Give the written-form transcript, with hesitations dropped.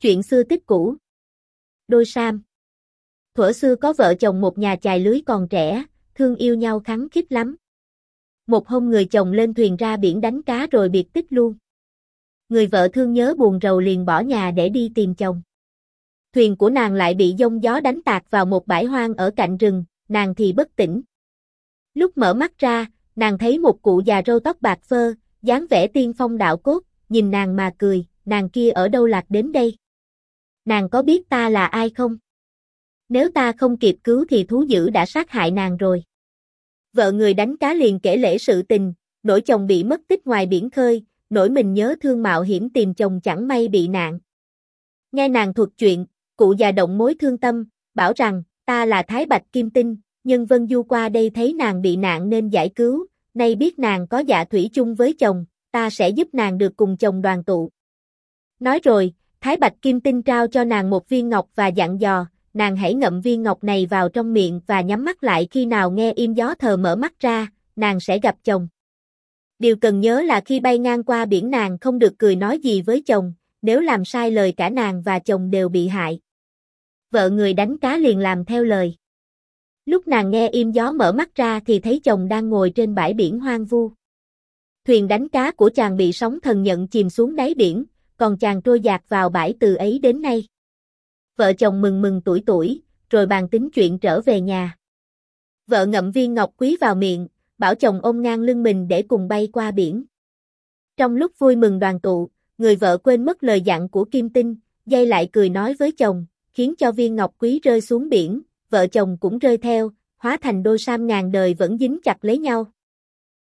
Chuyện xưa tích cũ. Đôi Sam. Thuở xưa có vợ chồng một nhà chài lưới còn trẻ, thương yêu nhau khăng khít lắm. Một hôm người chồng lên thuyền ra biển đánh cá rồi biệt tích luôn. Người vợ thương nhớ buồn rầu liền bỏ nhà để đi tìm chồng. Thuyền của nàng lại bị giông gió đánh tạt vào một bãi hoang ở cạnh rừng, nàng thì bất tỉnh. Lúc mở mắt ra, nàng thấy một cụ già râu tóc bạc phơ, dáng vẻ tiên phong đạo cốt, nhìn nàng mà cười, nàng kia ở đâu lạc đến đây? Nàng có biết ta là ai không? Nếu ta không kịp cứu thì thú dữ đã sát hại nàng rồi. Vợ người đánh cá liền kể lể sự tình, nỗi chồng bị mất tích ngoài biển khơi, nỗi mình nhớ thương mạo hiểm tìm chồng chẳng may bị nạn. Nghe nàng thuật chuyện, cụ già động mối thương tâm, bảo rằng, ta là Thái Bạch Kim Tinh, nhân vân du qua đây thấy nàng bị nạn nên giải cứu, nay biết nàng có dạ thủy chung với chồng, ta sẽ giúp nàng được cùng chồng đoàn tụ. Nói rồi, Thái Bạch Kim Tinh trao cho nàng một viên ngọc và dặn dò, nàng hãy ngậm viên ngọc này vào trong miệng và nhắm mắt lại, khi nào nghe im gió thờ mở mắt ra, nàng sẽ gặp chồng. Điều cần nhớ là khi bay ngang qua biển nàng không được cười nói gì với chồng, nếu làm sai lời cả nàng và chồng đều bị hại. Vợ người đánh cá liền làm theo lời. Lúc nàng nghe im gió mở mắt ra thì thấy chồng đang ngồi trên bãi biển hoang vu. Thuyền đánh cá của chàng bị sóng thần nhận chìm xuống đáy biển, còn chàng trôi dạt vào bãi từ ấy đến nay. Vợ chồng mừng mừng tuổi tuổi, rồi bàn tính chuyện trở về nhà. Vợ ngậm viên ngọc quý vào miệng, bảo chồng ôm ngang lưng mình để cùng bay qua biển. Trong lúc vui mừng đoàn tụ, người vợ quên mất lời dặn của Kim Tinh, giây lại cười nói với chồng, khiến cho viên ngọc quý rơi xuống biển, vợ chồng cũng rơi theo, hóa thành đôi sam ngàn đời vẫn dính chặt lấy nhau.